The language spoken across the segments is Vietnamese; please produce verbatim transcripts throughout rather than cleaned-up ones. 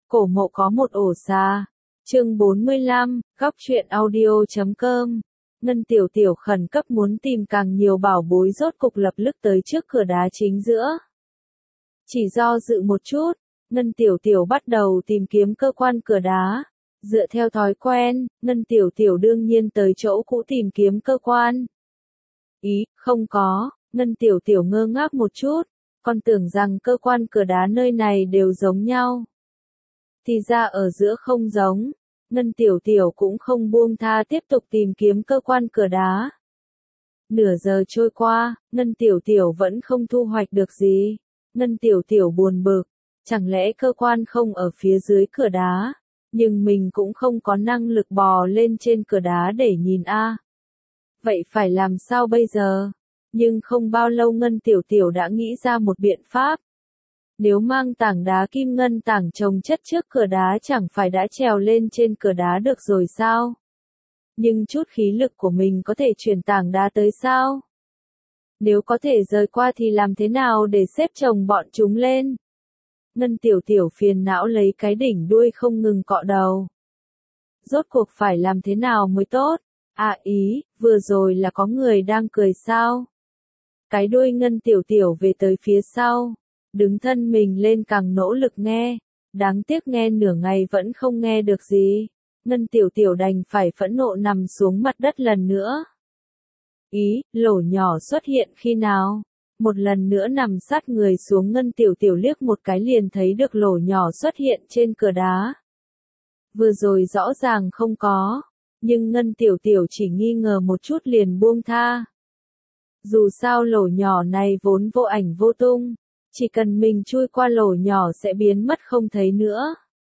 Cổ mộ có một ổ xà. Chương bốn mươi lăm, góc truyện audio chấm com. Ngân Tiểu Tiểu khẩn cấp muốn tìm càng nhiều bảo bối, rốt cục lập tức tới trước cửa đá chính giữa. Chỉ do dự một chút, Ngân Tiểu Tiểu bắt đầu tìm kiếm cơ quan cửa đá. Dựa theo thói quen, Ngân Tiểu Tiểu đương nhiên tới chỗ cũ tìm kiếm cơ quan. Ý, không có, Ngân Tiểu Tiểu ngơ ngác một chút, còn tưởng rằng cơ quan cửa đá nơi này đều giống nhau. Thì ra ở giữa không giống. Ngân Tiểu Tiểu cũng không buông tha tiếp tục tìm kiếm cơ quan cửa đá. Nửa giờ trôi qua, Ngân Tiểu Tiểu vẫn không thu hoạch được gì. Ngân Tiểu Tiểu buồn bực, chẳng lẽ cơ quan không ở phía dưới cửa đá, nhưng mình cũng không có năng lực bò lên trên cửa đá để nhìn a. Vậy phải làm sao bây giờ? Nhưng không bao lâu Ngân Tiểu Tiểu đã nghĩ ra một biện pháp. Nếu mang tảng đá kim ngân tảng chồng chất trước cửa đá chẳng phải đã trèo lên trên cửa đá được rồi sao? Nhưng chút khí lực của mình có thể chuyển tảng đá tới sao? Nếu có thể rời qua thì làm thế nào để xếp chồng bọn chúng lên? Ngân Tiểu Tiểu phiền não lấy cái đỉnh đuôi không ngừng cọ đầu. Rốt cuộc phải làm thế nào mới tốt? À ý, vừa rồi là có người đang cười sao? Cái đuôi Ngân Tiểu Tiểu về tới phía sau. Đứng thân mình lên càng nỗ lực nghe, đáng tiếc nghe nửa ngày vẫn không nghe được gì. Ngân Tiểu Tiểu đành phải phẫn nộ nằm xuống mặt đất lần nữa. Ý, lỗ nhỏ xuất hiện khi nào? Một lần nữa nằm sát người xuống, Ngân Tiểu Tiểu liếc một cái liền thấy được lỗ nhỏ xuất hiện trên cửa đá. Vừa rồi rõ ràng không có, nhưng Ngân Tiểu Tiểu chỉ nghi ngờ một chút liền buông tha. Dù sao lỗ nhỏ này vốn vô ảnh vô tung. Chỉ cần mình chui qua lỗ nhỏ sẽ biến mất không thấy nữa.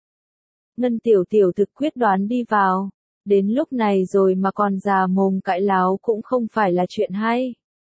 Ngân Tiểu Tiểu thực quyết đoán đi vào. Đến lúc này rồi mà còn già mồm cãi láo cũng không phải là chuyện hay.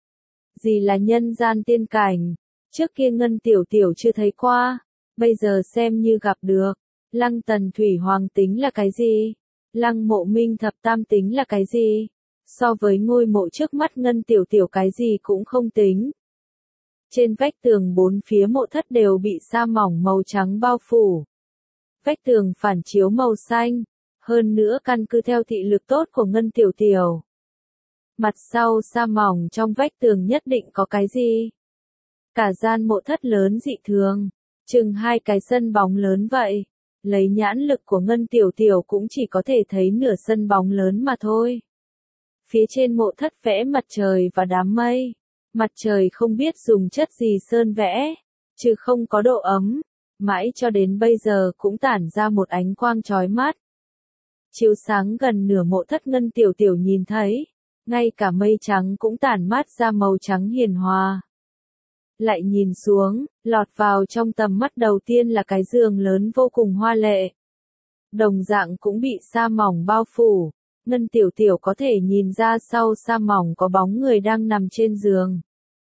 Gì là nhân gian tiên cảnh? Trước kia Ngân Tiểu Tiểu chưa thấy qua. Bây giờ xem như gặp được. Lăng Tần Thủy Hoàng tính là cái gì? Lăng Mộ Minh Thập Tam tính là cái gì? So với ngôi mộ trước mắt Ngân Tiểu Tiểu cái gì cũng không tính. Trên vách tường bốn phía mộ thất đều bị sa mỏng màu trắng bao phủ. Vách tường phản chiếu màu xanh. Hơn nữa căn cứ theo thị lực tốt của Ngân Tiểu Tiểu. Mặt sau sa mỏng trong vách tường nhất định có cái gì? Cả gian mộ thất lớn dị thường. Chừng hai cái sân bóng lớn vậy. Lấy nhãn lực của Ngân Tiểu Tiểu cũng chỉ có thể thấy nửa sân bóng lớn mà thôi. Phía trên mộ thất vẽ mặt trời và đám mây. Mặt trời không biết dùng chất gì sơn vẽ, chứ không có độ ấm, mãi cho đến bây giờ cũng tản ra một ánh quang chói mắt. Chiếu sáng gần nửa mộ thất, Ngân Tiểu Tiểu nhìn thấy, ngay cả mây trắng cũng tản mát ra màu trắng hiền hòa. Lại nhìn xuống, lọt vào trong tầm mắt đầu tiên là cái giường lớn vô cùng hoa lệ. Đồng dạng cũng bị sa mỏng bao phủ. Ngân Tiểu Tiểu có thể nhìn ra sau sa mỏng có bóng người đang nằm trên giường.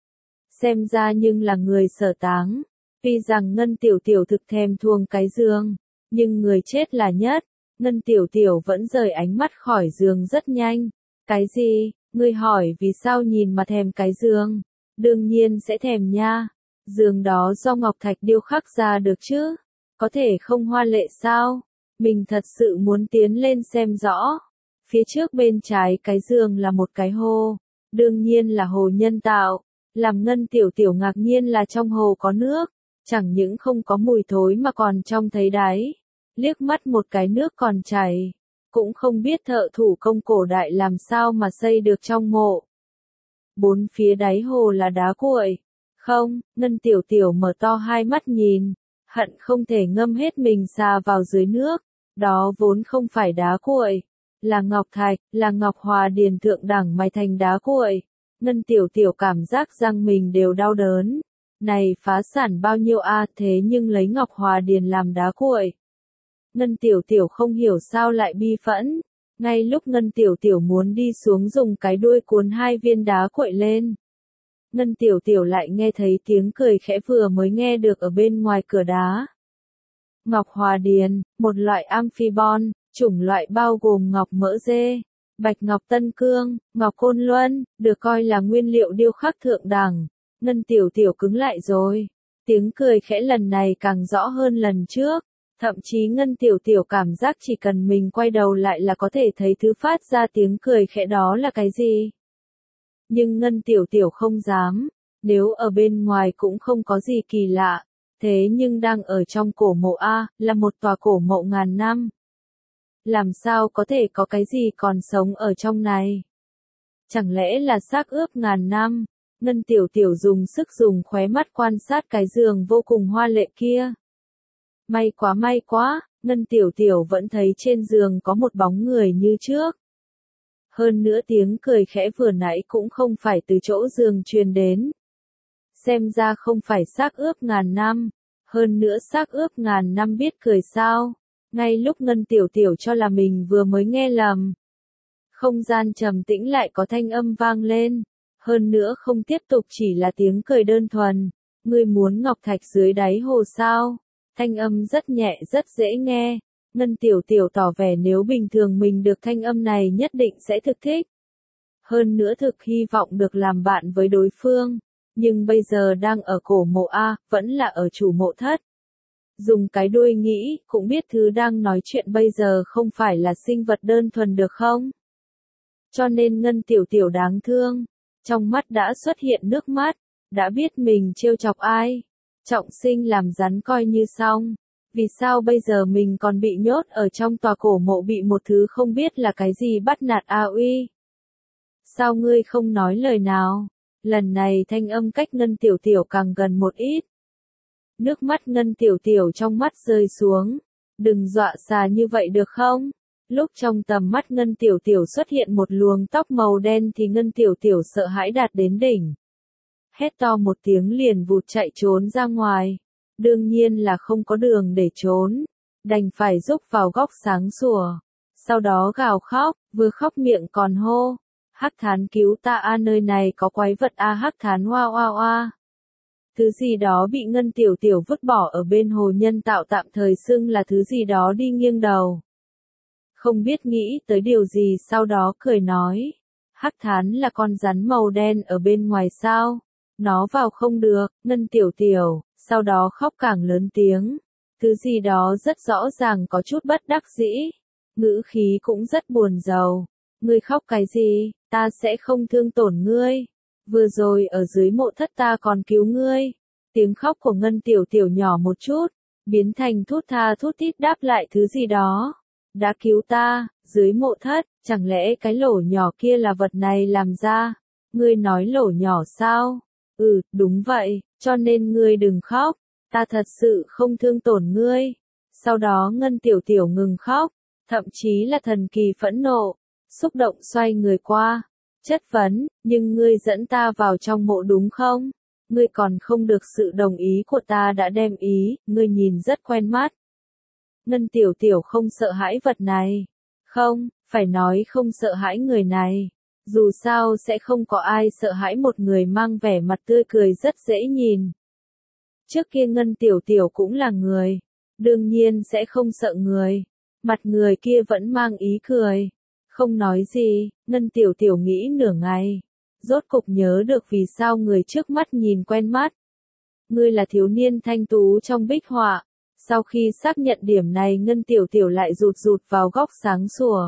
Xem ra nhưng là người Sở Táng. Tuy rằng Ngân Tiểu Tiểu thực thèm thuồng cái giường, nhưng người chết là nhất. Ngân Tiểu Tiểu vẫn rời ánh mắt khỏi giường rất nhanh. Cái gì? Ngươi hỏi vì sao nhìn mà thèm cái giường? Đương nhiên sẽ thèm nha. Giường đó do ngọc thạch điêu khắc ra được chứ? Có thể không hoa lệ sao? Mình thật sự muốn tiến lên xem rõ. Phía trước bên trái cái giường là một cái hồ, đương nhiên là hồ nhân tạo. Làm Ngân Tiểu Tiểu ngạc nhiên là trong hồ có nước, chẳng những không có mùi thối mà còn trong thấy đáy. Liếc mắt một cái nước còn chảy, cũng không biết thợ thủ công cổ đại làm sao mà xây được trong mộ. Bốn phía đáy hồ là đá cuội. Không, Ngân Tiểu Tiểu mở to hai mắt nhìn, hận không thể ngâm hết mình xà vào dưới nước. Đó vốn không phải đá cuội, là ngọc thạch, là ngọc hòa điền thượng đẳng mài thành đá cuội. Ngân Tiểu Tiểu cảm giác răng mình đều đau đớn. Này phá sản bao nhiêu a, thế nhưng lấy ngọc hòa điền làm đá cuội. Ngân Tiểu Tiểu không hiểu sao lại bi phẫn. Ngay lúc Ngân Tiểu Tiểu muốn đi xuống dùng cái đuôi cuốn hai viên đá cuội lên, Ngân Tiểu Tiểu lại nghe thấy tiếng cười khẽ vừa mới nghe được ở bên ngoài cửa đá. Ngọc hòa điền, một loại amphibon, chủng loại bao gồm ngọc mỡ dê, bạch ngọc tân cương, ngọc côn luân, được coi là nguyên liệu điêu khắc thượng đẳng. Ngân Tiểu Tiểu cứng lại rồi. Tiếng cười khẽ lần này càng rõ hơn lần trước. Thậm chí Ngân Tiểu Tiểu cảm giác chỉ cần mình quay đầu lại là có thể thấy thứ phát ra tiếng cười khẽ đó là cái gì. Nhưng Ngân Tiểu Tiểu không dám, nếu ở bên ngoài cũng không có gì kỳ lạ, thế nhưng đang ở trong cổ mộ A, là một tòa cổ mộ ngàn năm. Làm sao có thể có cái gì còn sống ở trong này? Chẳng lẽ là xác ướp ngàn năm? Ngân Tiểu Tiểu dùng sức dùng khóe mắt quan sát cái giường vô cùng hoa lệ kia. May quá may quá, Ngân Tiểu Tiểu vẫn thấy trên giường có một bóng người như trước. Hơn nữa tiếng cười khẽ vừa nãy cũng không phải từ chỗ giường truyền đến. Xem ra không phải xác ướp ngàn năm. Hơn nữa xác ướp ngàn năm biết cười sao. Ngay lúc Ngân Tiểu Tiểu cho là mình vừa mới nghe lầm. Không gian trầm tĩnh lại có thanh âm vang lên. Hơn nữa không tiếp tục chỉ là tiếng cười đơn thuần. Ngươi muốn ngọc thạch dưới đáy hồ sao? Thanh âm rất nhẹ rất dễ nghe. Ngân Tiểu Tiểu tỏ vẻ nếu bình thường mình được thanh âm này nhất định sẽ thực thích. Hơn nữa thực hy vọng được làm bạn với đối phương. Nhưng bây giờ đang ở cổ mộ A, vẫn là ở chủ mộ thất. Dùng cái đuôi nghĩ, cũng biết thứ đang nói chuyện bây giờ không phải là sinh vật đơn thuần được không? Cho nên Ngân Tiểu Tiểu đáng thương. Trong mắt đã xuất hiện nước mắt. Đã biết mình trêu chọc ai. Trọng sinh làm rắn coi như xong. Vì sao bây giờ mình còn bị nhốt ở trong tòa cổ mộ bị một thứ không biết là cái gì bắt nạt a uy? Sao ngươi không nói lời nào? Lần này thanh âm cách Ngân Tiểu Tiểu càng gần một ít. Nước mắt Ngân Tiểu Tiểu trong mắt rơi xuống. Đừng dọa xà như vậy được không? Lúc trong tầm mắt Ngân Tiểu Tiểu xuất hiện một luồng tóc màu đen thì Ngân Tiểu Tiểu sợ hãi đạt đến đỉnh. Hét to một tiếng liền vụt chạy trốn ra ngoài. Đương nhiên là không có đường để trốn. Đành phải rúc vào góc sáng sủa. Sau đó gào khóc, vừa khóc miệng còn hô. Hắc Thán cứu ta a, nơi này có quái vật a. Hắc Thán oa oa oa. Thứ gì đó bị Ngân Tiểu Tiểu vứt bỏ ở bên hồ nhân tạo tạm thời xưng là thứ gì đó đi nghiêng đầu. Không biết nghĩ tới điều gì sau đó cười nói. Hắc Thán là con rắn màu đen ở bên ngoài sao? Nó vào không được. Ngân Tiểu Tiểu, sau đó khóc càng lớn tiếng. Thứ gì đó rất rõ ràng có chút bất đắc dĩ. Ngữ khí cũng rất buồn rầu. Ngươi khóc cái gì? Ta sẽ không thương tổn ngươi. Vừa rồi ở dưới mộ thất ta còn cứu ngươi. Tiếng khóc của Ngân Tiểu Tiểu nhỏ một chút, biến thành thút tha thút thít đáp lại thứ gì đó. Đã cứu ta, dưới mộ thất, chẳng lẽ cái lỗ nhỏ kia là vật này làm ra? Ngươi nói lỗ nhỏ sao? Ừ, đúng vậy, cho nên ngươi đừng khóc, ta thật sự không thương tổn ngươi. Sau đó Ngân Tiểu Tiểu ngừng khóc, thậm chí là thần kỳ phẫn nộ, xúc động xoay người qua, chất vấn, nhưng ngươi dẫn ta vào trong mộ đúng không? Ngươi còn không được sự đồng ý của ta đã đem ý, ngươi nhìn rất quen mắt. Ngân Tiểu Tiểu không sợ hãi vật này. Không, phải nói không sợ hãi người này. Dù sao sẽ không có ai sợ hãi một người mang vẻ mặt tươi cười rất dễ nhìn. Trước kia Ngân Tiểu Tiểu cũng là người. Đương nhiên sẽ không sợ người. Mặt người kia vẫn mang ý cười. Không nói gì, Ngân Tiểu Tiểu nghĩ nửa ngày. Rốt cục nhớ được vì sao người trước mắt nhìn quen mắt. Ngươi là thiếu niên thanh tú trong bích họa. Sau khi xác nhận điểm này Ngân Tiểu Tiểu lại rụt rụt vào góc sáng sủa.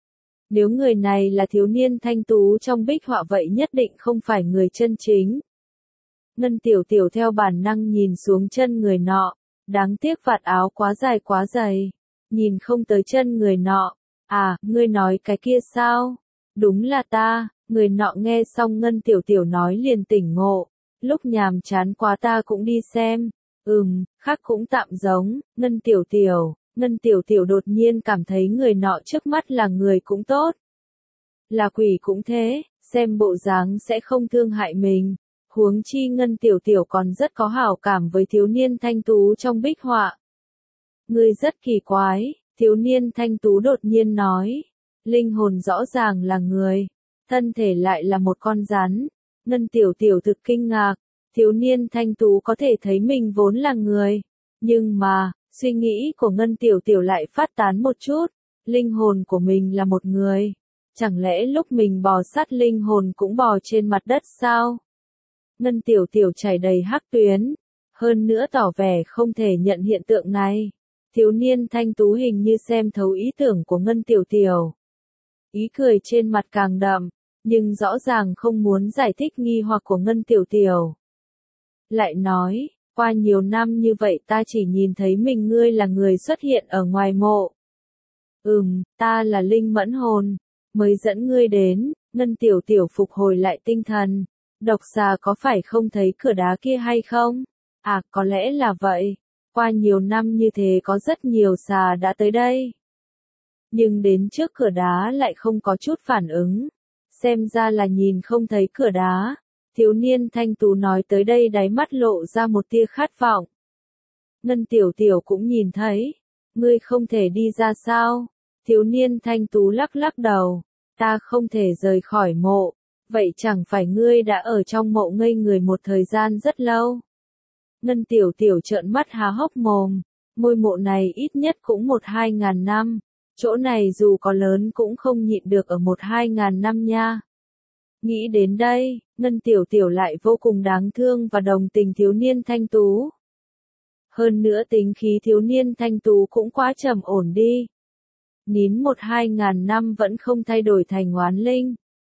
Nếu người này là thiếu niên thanh tú trong bích họa vậy nhất định không phải người chân chính. Ngân Tiểu Tiểu theo bản năng nhìn xuống chân người nọ. Đáng tiếc vạt áo quá dài quá dày. Nhìn không tới chân người nọ. À, ngươi nói cái kia sao? Đúng là ta. Người nọ nghe xong Ngân Tiểu Tiểu nói liền tỉnh ngộ. Lúc nhàm chán quá ta cũng đi xem. Ừm, khác cũng tạm giống. Ngân Tiểu Tiểu. Ngân Tiểu Tiểu đột nhiên cảm thấy người nọ trước mắt là người cũng tốt. Là quỷ cũng thế, xem bộ dáng sẽ không thương hại mình. Huống chi Ngân Tiểu Tiểu còn rất có hảo cảm với thiếu niên thanh tú trong bích họa. Ngươi rất kỳ quái, thiếu niên thanh tú đột nhiên nói. Linh hồn rõ ràng là người, thân thể lại là một con rắn. Ngân Tiểu Tiểu thực kinh ngạc, thiếu niên thanh tú có thể thấy mình vốn là người. Nhưng mà, suy nghĩ của Ngân Tiểu Tiểu lại phát tán một chút. Linh hồn của mình là một người. Chẳng lẽ lúc mình bò sát linh hồn cũng bò trên mặt đất sao? Ngân Tiểu Tiểu chảy đầy hắc tuyến. Hơn nữa tỏ vẻ không thể nhận hiện tượng này. Thiếu niên thanh tú hình như xem thấu ý tưởng của Ngân Tiểu Tiểu. Ý cười trên mặt càng đậm, nhưng rõ ràng không muốn giải thích nghi hoặc của Ngân Tiểu Tiểu. Lại nói, qua nhiều năm như vậy ta chỉ nhìn thấy mình ngươi là người xuất hiện ở ngoài mộ. Ừm, ta là linh mẫn hồn, mới dẫn ngươi đến. Ngân Tiểu Tiểu phục hồi lại tinh thần. Độc xà có phải không thấy cửa đá kia hay không? À, có lẽ là vậy. Qua nhiều năm như thế có rất nhiều xà đã tới đây. Nhưng đến trước cửa đá lại không có chút phản ứng. Xem ra là nhìn không thấy cửa đá. Thiếu niên thanh tú nói tới đây đáy mắt lộ ra một tia khát vọng. Ngân Tiểu Tiểu cũng nhìn thấy. Ngươi không thể đi ra sao? Thiếu niên thanh tú lắc lắc đầu. Ta không thể rời khỏi mộ. Vậy chẳng phải ngươi đã ở trong mộ ngây người một thời gian rất lâu? Ngân Tiểu Tiểu trợn mắt há hốc mồm. Ngôi mộ này ít nhất cũng một hai ngàn năm. Chỗ này dù có lớn cũng không nhịn được ở một hai ngàn năm nha. Nghĩ đến đây, Ngân Tiểu Tiểu lại vô cùng đáng thương và đồng tình thiếu niên thanh tú. Hơn nữa tính khí thiếu niên thanh tú cũng quá trầm ổn đi. Nín một hai ngàn năm vẫn không thay đổi thành oán linh.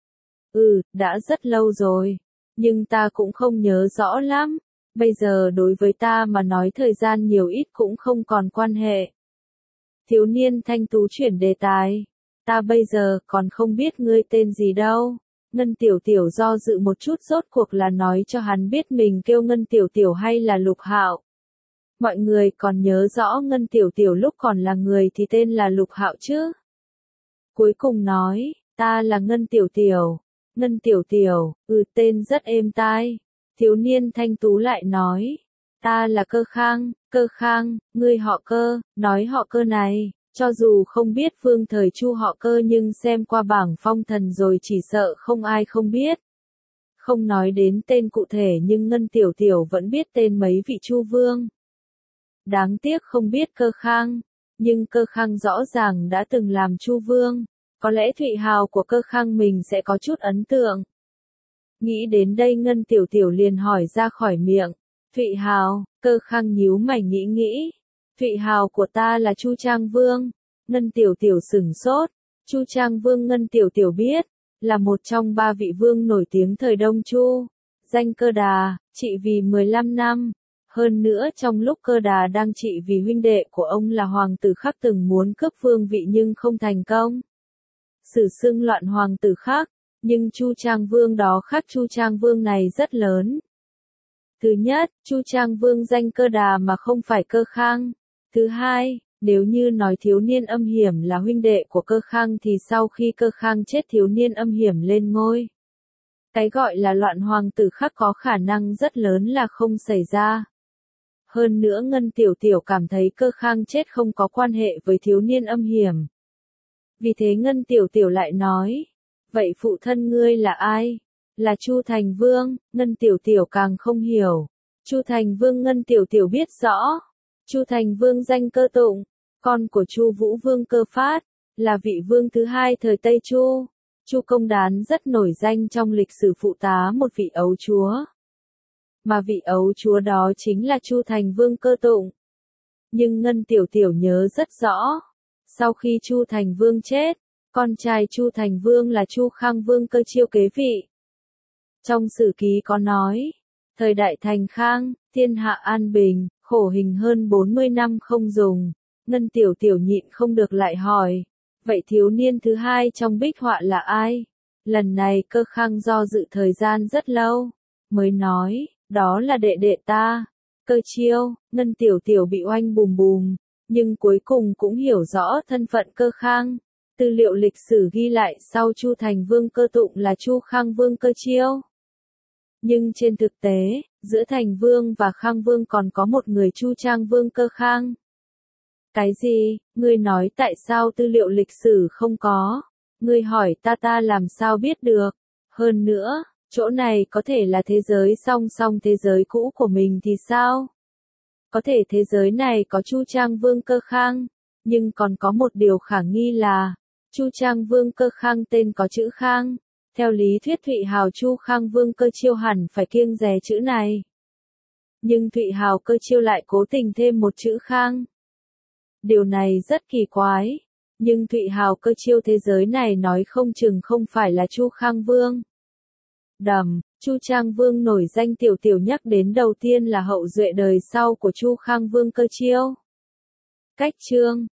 Ừ, đã rất lâu rồi. Nhưng ta cũng không nhớ rõ lắm. Bây giờ đối với ta mà nói thời gian nhiều ít cũng không còn quan hệ. Thiếu niên thanh tú chuyển đề tài. Ta bây giờ còn không biết ngươi tên gì đâu. Ngân Tiểu Tiểu do dự một chút rốt cuộc là nói cho hắn biết mình kêu Ngân Tiểu Tiểu hay là Lục Hạo. Mọi người còn nhớ rõ Ngân Tiểu Tiểu lúc còn là người thì tên là Lục Hạo chứ. Cuối cùng nói, ta là Ngân Tiểu Tiểu. Ngân Tiểu Tiểu, ừ tên rất êm tai. Thiếu niên thanh tú lại nói, ta là Cơ Khang. Cơ Khang, ngươi họ Cơ. Nói họ Cơ này, cho dù không biết phương thời Chu họ Cơ nhưng xem qua bảng phong thần rồi chỉ sợ không ai không biết. Không nói đến tên cụ thể nhưng Ngân Tiểu Tiểu vẫn biết tên mấy vị Chu vương. Đáng tiếc không biết Cơ Khang, nhưng Cơ Khang rõ ràng đã từng làm Chu vương, có lẽ Thụy Hào của Cơ Khang mình sẽ có chút ấn tượng. Nghĩ đến đây Ngân Tiểu Tiểu liền hỏi ra khỏi miệng, Thụy Hào. Cơ Khang nhíu mày nghĩ nghĩ, Thụy Hào của ta là Chu Trang Vương. Ngân Tiểu Tiểu sửng sốt, Chu Trang Vương Ngân Tiểu Tiểu biết, là một trong ba vị vương nổi tiếng thời Đông Chu, danh Cơ Đà, trị vì mười lăm năm. Hơn nữa trong lúc Cơ Đà đang trị vì huynh đệ của ông là Hoàng tử Khắc từng muốn cướp vương vị nhưng không thành công. Sử xưng loạn Hoàng tử Khắc, nhưng Chu Trang Vương đó khác Chu Trang Vương này rất lớn. Thứ nhất, Chu Trang Vương danh Cơ Đà mà không phải Cơ Khang. Thứ hai, nếu như nói thiếu niên âm hiểm là huynh đệ của Cơ Khang thì sau khi Cơ Khang chết thiếu niên âm hiểm lên ngôi. Cái gọi là loạn Hoàng tử Khắc có khả năng rất lớn là không xảy ra. Hơn nữa Ngân Tiểu Tiểu cảm thấy Cơ Khang chết không có quan hệ với thiếu niên âm hiểm. Vì thế Ngân Tiểu Tiểu lại nói, vậy phụ thân ngươi là ai? Là Chu Thành Vương. Ngân Tiểu Tiểu càng không hiểu. Chu Thành Vương Ngân Tiểu Tiểu biết rõ. Chu Thành Vương danh Cơ Tụng, con của Chu Vũ Vương Cơ Phát, là vị vương thứ hai thời Tây Chu. Chu Công Đán rất nổi danh trong lịch sử phụ tá một vị ấu chúa. Mà vị ấu chúa đó chính là Chu Thành Vương Cơ Tụng. Nhưng Ngân Tiểu Tiểu nhớ rất rõ. Sau khi Chu Thành Vương chết, con trai Chu Thành Vương là Chu Khang Vương Cơ Chiêu kế vị. Trong sử ký có nói, thời đại Thành Khang, thiên hạ an bình, khổ hình hơn bốn mươi năm không dùng. Ngân Tiểu Tiểu nhịn không được lại hỏi, vậy thiếu niên thứ hai trong bích họa là ai? Lần này Cơ Khang do dự thời gian rất lâu, mới nói, đó là đệ đệ ta, Cơ Chiêu. Ngân Tiểu Tiểu bị oanh bùm bùm, nhưng cuối cùng cũng hiểu rõ thân phận Cơ Khang. Tư liệu lịch sử ghi lại sau Chu Thành Vương Cơ Tụng là Chu Khang Vương Cơ Chiêu. Nhưng trên thực tế, giữa Thành Vương và Khang Vương còn có một người Chu Trang Vương Cơ Khang. Cái gì? Ngươi nói tại sao tư liệu lịch sử không có? Ngươi hỏi ta ta làm sao biết được? Hơn nữa, chỗ này có thể là thế giới song song thế giới cũ của mình thì sao? Có thể thế giới này có Chu Trang Vương Cơ Khang, nhưng còn có một điều khả nghi là, Chu Trang Vương Cơ Khang tên có chữ Khang. Theo lý thuyết Thụy Hào Chu Khang Vương Cơ Chiêu hẳn phải kiêng dè chữ này. Nhưng Thụy Hào Cơ Chiêu lại cố tình thêm một chữ Khang. Điều này rất kỳ quái. Nhưng Thụy Hào cơ chiêu thế giới này nói không chừng không phải là Chu Khang Vương. Đầm, Chu Trang Vương nổi danh tiểu tiểu nhắc đến đầu tiên là hậu duệ đời sau của Chu Khang Vương cơ chiêu. Cách chương